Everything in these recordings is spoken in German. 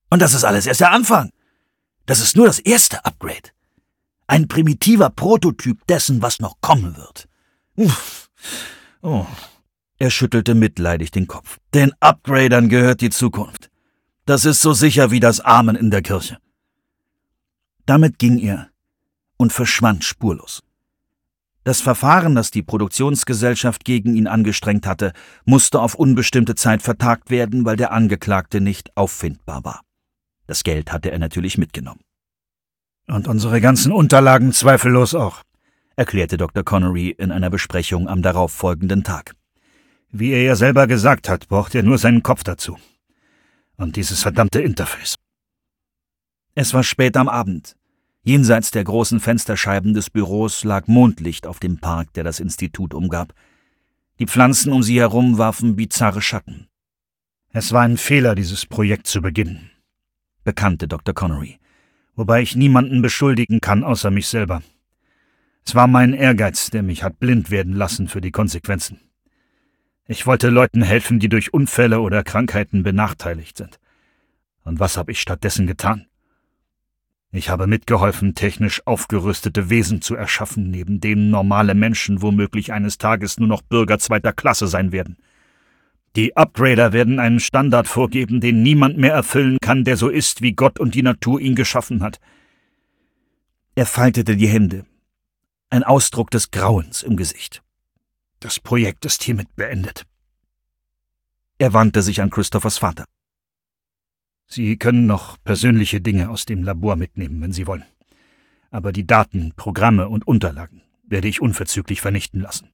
Und das ist alles erst der Anfang. Das ist nur das erste Upgrade. Ein primitiver Prototyp dessen, was noch kommen wird. Uff. Oh. Er schüttelte mitleidig den Kopf. Den Upgradern gehört die Zukunft. Das ist so sicher wie das Amen in der Kirche. Damit ging er und verschwand spurlos. Das Verfahren, das die Produktionsgesellschaft gegen ihn angestrengt hatte, musste auf unbestimmte Zeit vertagt werden, weil der Angeklagte nicht auffindbar war. Das Geld hatte er natürlich mitgenommen. »Und unsere ganzen Unterlagen zweifellos auch«, erklärte Dr. Connery in einer Besprechung am darauffolgenden Tag. »Wie er ja selber gesagt hat, braucht er nur seinen Kopf dazu. Und dieses verdammte Interface.« Es war spät am Abend. Jenseits der großen Fensterscheiben des Büros lag Mondlicht auf dem Park, der das Institut umgab. Die Pflanzen um sie herum warfen bizarre Schatten. »Es war ein Fehler, dieses Projekt zu beginnen«, bekannte Dr. Connery, »wobei ich niemanden beschuldigen kann, außer mich selber. Es war mein Ehrgeiz, der mich hat blind werden lassen für die Konsequenzen. Ich wollte Leuten helfen, die durch Unfälle oder Krankheiten benachteiligt sind. Und was habe ich stattdessen getan? Ich habe mitgeholfen, technisch aufgerüstete Wesen zu erschaffen, neben denen normale Menschen womöglich eines Tages nur noch Bürger zweiter Klasse sein werden. Die Upgrader werden einen Standard vorgeben, den niemand mehr erfüllen kann, der so ist, wie Gott und die Natur ihn geschaffen hat.« Er faltete die Hände, ein Ausdruck des Grauens im Gesicht. »Das Projekt ist hiermit beendet.« Er wandte sich an Christophers Vater. »Sie können noch persönliche Dinge aus dem Labor mitnehmen, wenn Sie wollen. Aber die Daten, Programme und Unterlagen werde ich unverzüglich vernichten lassen.«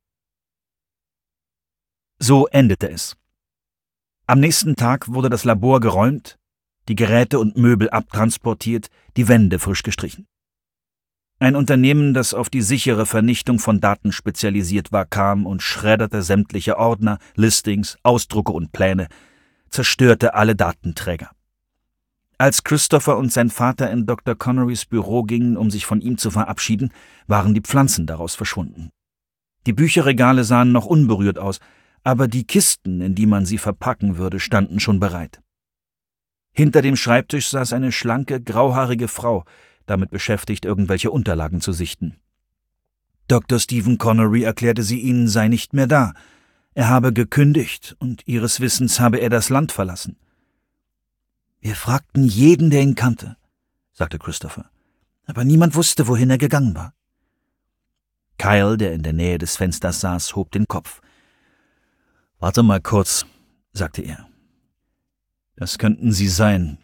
So endete es. Am nächsten Tag wurde das Labor geräumt, die Geräte und Möbel abtransportiert, die Wände frisch gestrichen. Ein Unternehmen, das auf die sichere Vernichtung von Daten spezialisiert war, kam und schredderte sämtliche Ordner, Listings, Ausdrucke und Pläne, zerstörte alle Datenträger. Als Christopher und sein Vater in Dr. Connerys Büro gingen, um sich von ihm zu verabschieden, waren die Pflanzen daraus verschwunden. Die Bücherregale sahen noch unberührt aus, aber die Kisten, in die man sie verpacken würde, standen schon bereit. Hinter dem Schreibtisch saß eine schlanke, grauhaarige Frau, damit beschäftigt, irgendwelche Unterlagen zu sichten. Dr. Stephen Connery erklärte sie ihnen, sei nicht mehr da. Er habe gekündigt und ihres Wissens habe er das Land verlassen. »Wir fragten jeden, der ihn kannte«, sagte Christopher, »aber niemand wusste, wohin er gegangen war.« Kyle, der in der Nähe des Fensters saß, hob den Kopf. »Warte mal kurz«, sagte er. »Das könnten Sie sein,